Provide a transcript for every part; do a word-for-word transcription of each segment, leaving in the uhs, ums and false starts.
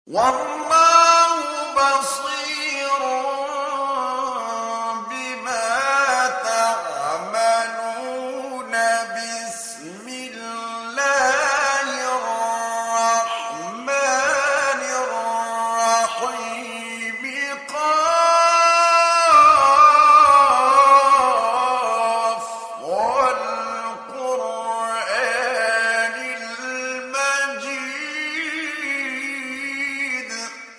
والله بصير بما تعملون بسم الله الرحمن الرحيم قاف والقرآن المجيد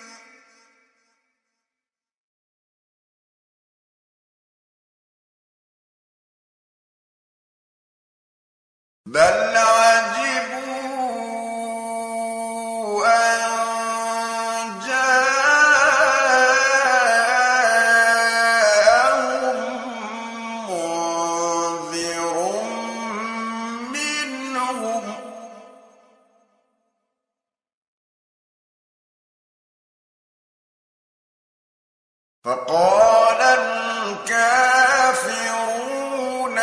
بل عجبوا أن جاءهم منذر منهم فقال الكافرون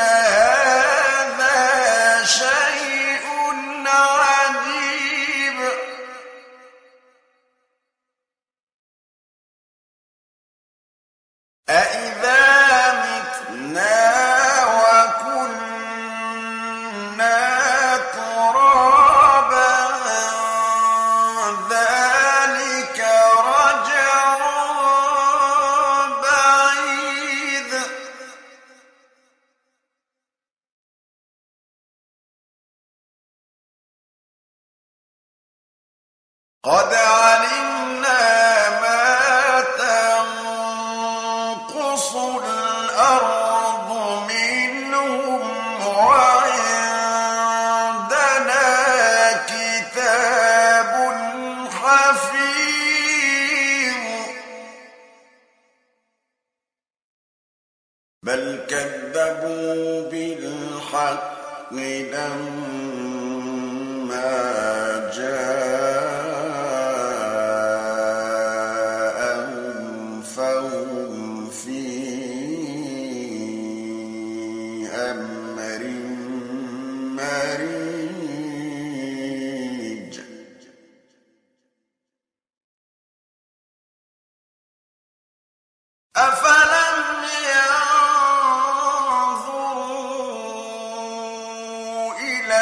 هذا شيء عجيب أإذا متنا وكنا ترابا ذلك رجع بعيد قد علمنا ما تنقص الأرض منهم وعندنا كتاب حفيظ بل كذبوا بالحق لما جاءهم فهم في أمر مريج أفلم ينظروا إلى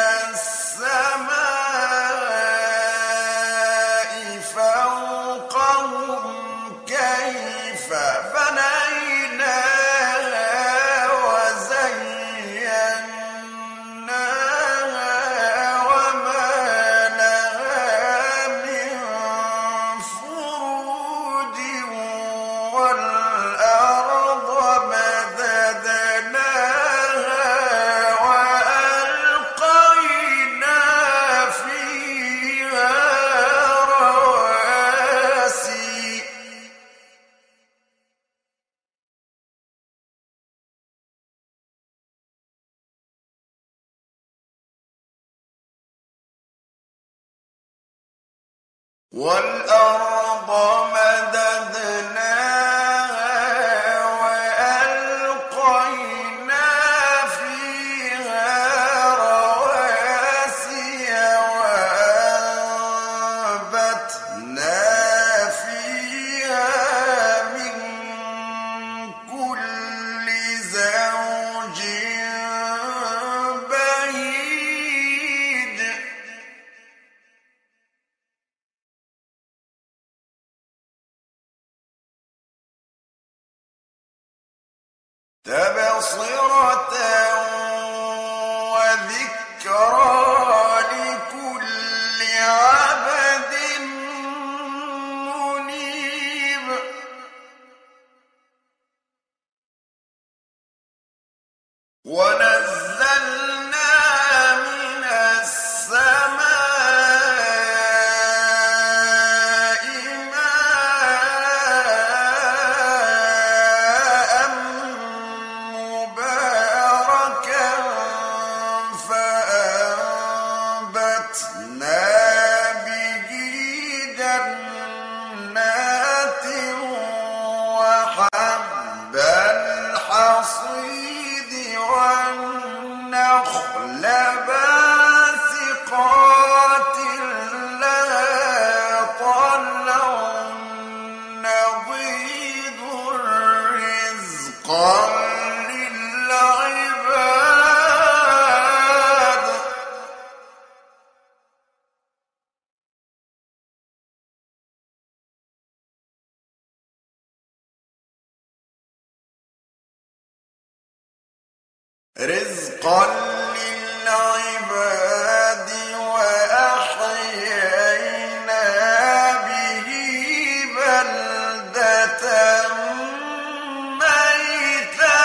السماء فوقهم كيف بنيناها وزيناها وما لها من فروج والأرض مددناها وألقينا فيها رواسي والأرض مددناها وألقينا فيها رواسي وأنبتنا فيها من كل زوج بهيج تبصرة وذكرى لكل عبد منيب ونزلنا من السماء ماء مباركا رزقا للعباد وأحيينا به بلدة ميتا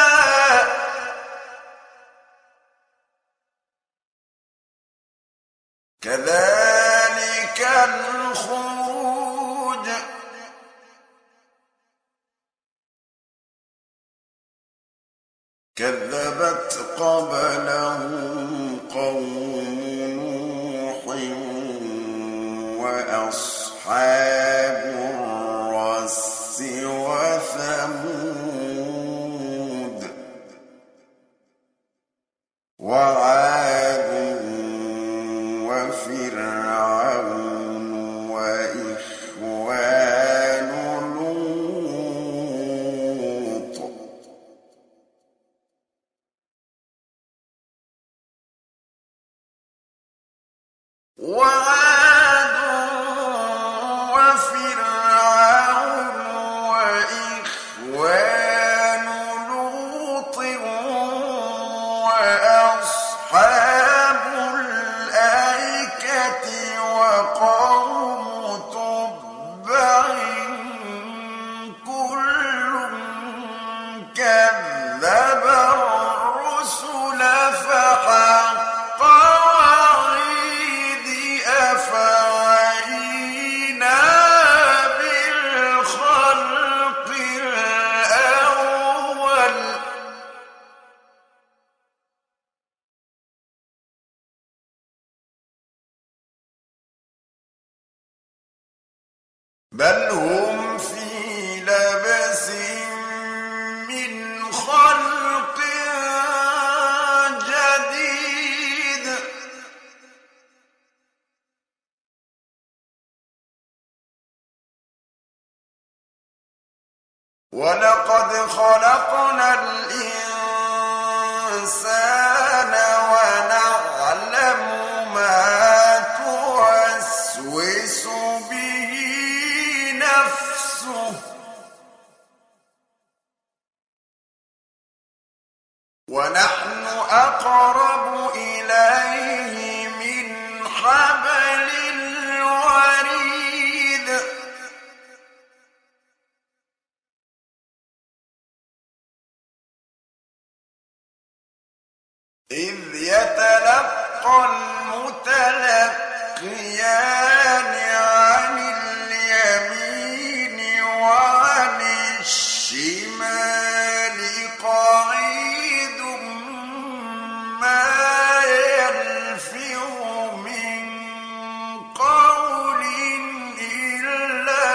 كذلك الخروج كذبت قبلهم قوم نوح وأصحاب الرس وثمود وعاد وفرعون وإخوان لوط وعاد وفرعون وإخوان لوط وأصحاب الأيكة وقوم تبع كل كذب الرسل فحق وعيد أفعينا بالخلق الأول بل هم في لبس من خلق جديد ولقد خلقنا الإنسان ونعلم ما توسوس به نفسه ونحن أقرب إليه من حبل الوريد إذ يتلقى المتلقيان عن اليمين وعن الشمال قعيد ما يلفظ من قول إلا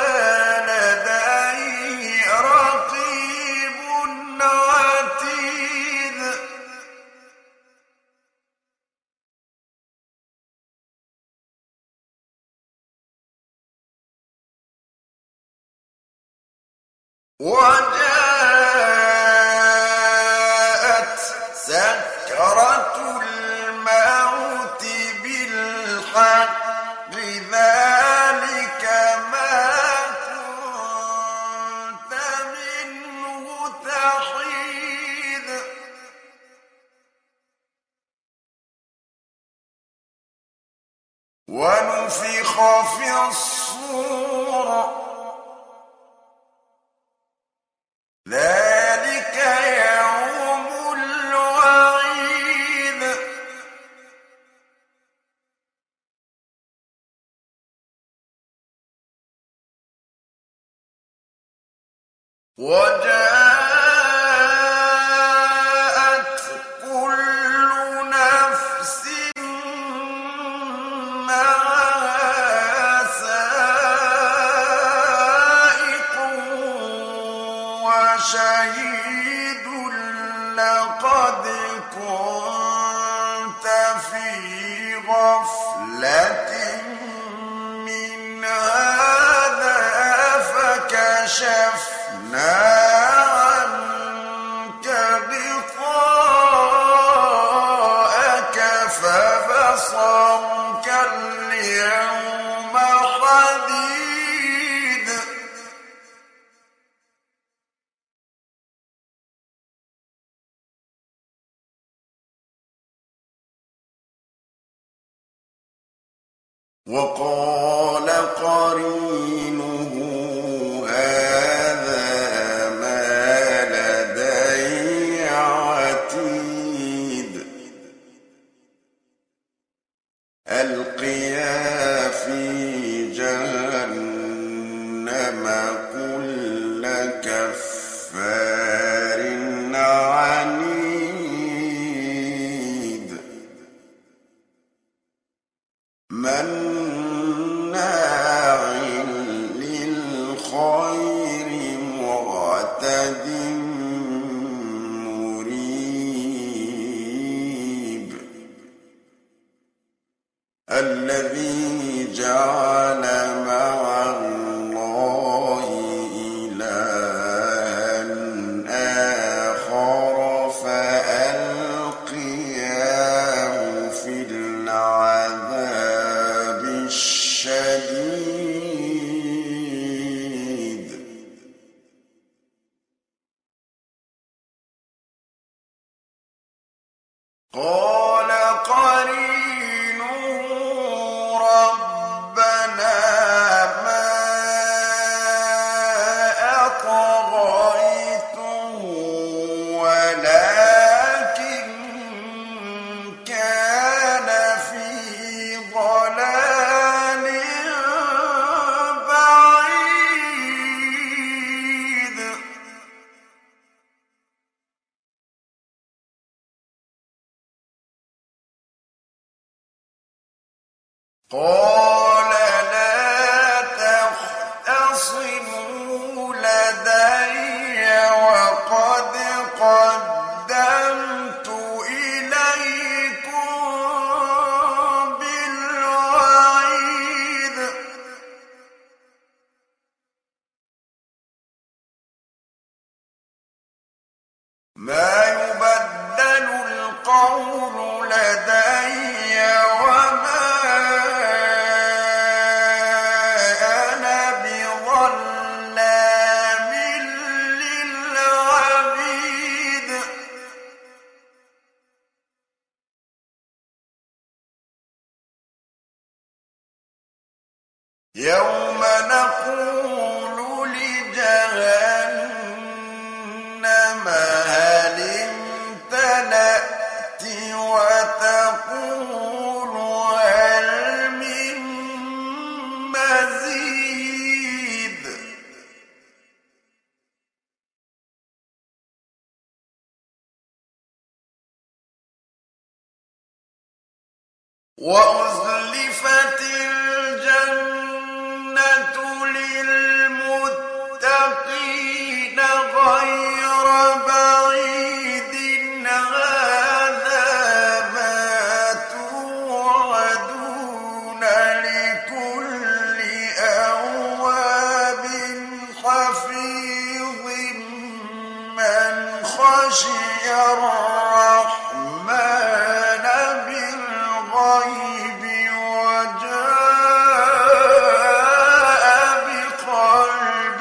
لديه رقيب عتيد وجاءت سكرة الموت بالحق ذلك ما كنت منه تحيد ونفخ في الصور ذلك يوم الوعيد وجاءت كل نفس معها سائق وشهيد لقد كنت في غفلة من هذا فكشفنا عنك غطاءك فبصرك اليوم حديد وقال قرينه هذا ما لدي عتيد ألقيا في جهنم كل كفار عنيد مناع للخير معتد مريب الذي جعل مع الله إلها آخر فألقياه في العذاب الشديد قال قرينه ربنا ما أطغيته ولكن كان في ضلال بعيد قال لا تختصموا لدي وقد قدمت إليكم بالوعيد ما يبدل القول لدي وما أنا بظلام للعبيد يوم نقول لجهنم هل امتلأت وتقول هل من مزيد وأزلفت الجنة للمتقين غير بعيد هذا ما توعدون لكل أواب حفيظ من خشي الرحمن بالغيب وجاء بقلب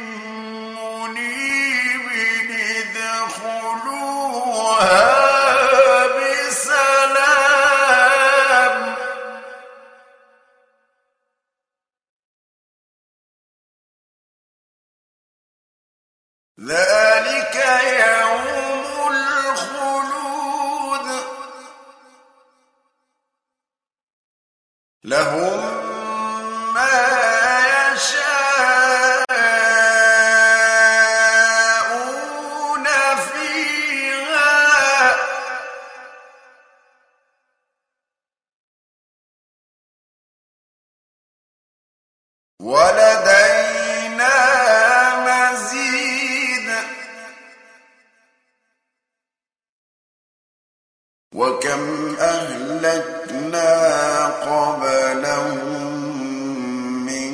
منيب ادخلوها بسلام ذلك يوم الخلود لهم ما يشاءون فيها ولدينا مزيد وكم أهلكنا قبلهم من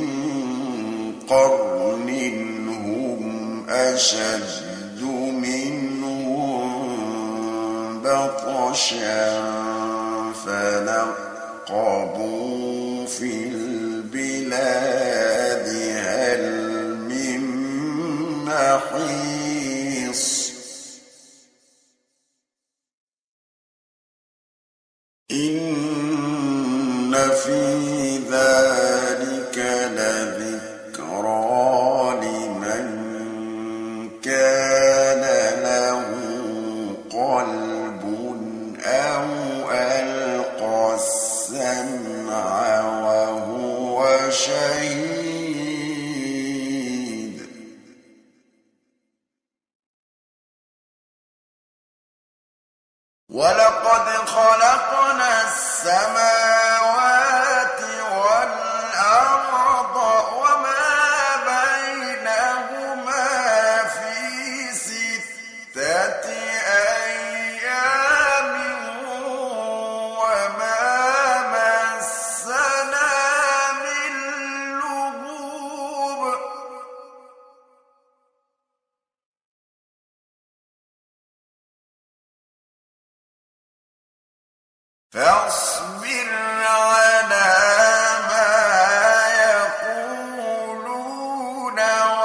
قرن هم أشد منهم بطشا فنقبوا في البلاد هل من محيص إن في ذلك شهيد ولقد خلقنا السماوات والأرض وما بينهما في ستة أيام وما مسنا من لغوب فاصبر على ما يقولون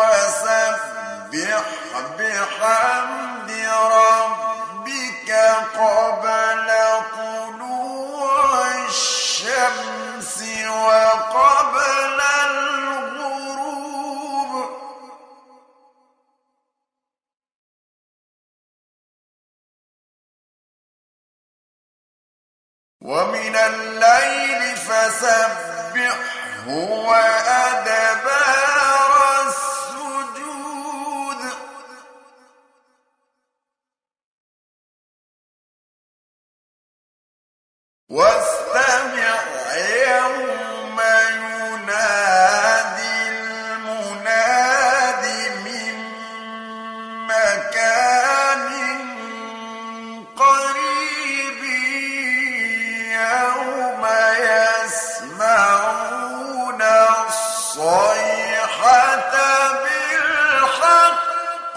وسبح بحمد ربك قبل طلوع الشمس وقبل الغروب ومن الليل فسبحه وأدبار السجود واستمع يوم ينادي المناد من مكان قريب يوم يسمعون الصيحة بالحق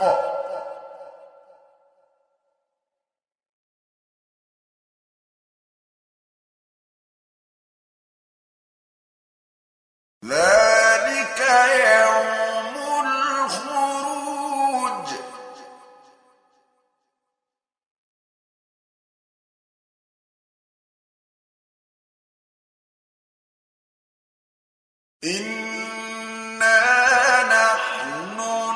ذلك يوم الخروج إنا نحن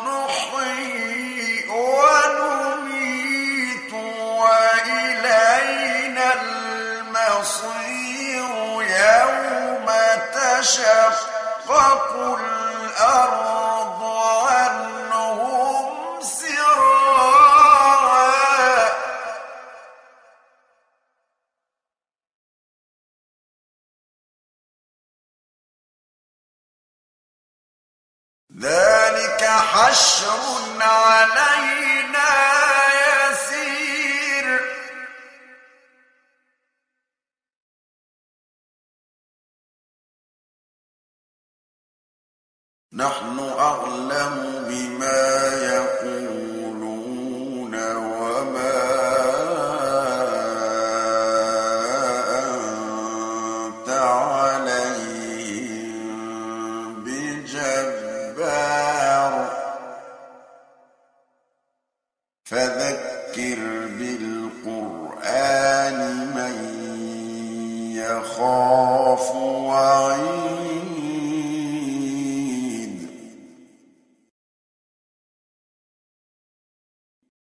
نحيي ونميت وإلينا المصير يوم تشقق الأرض عنهم سراعا ذلك حشر علينا يسير نحن أعلم بما يقولون وما أنت عليهم بجبار فذكر بالقرآن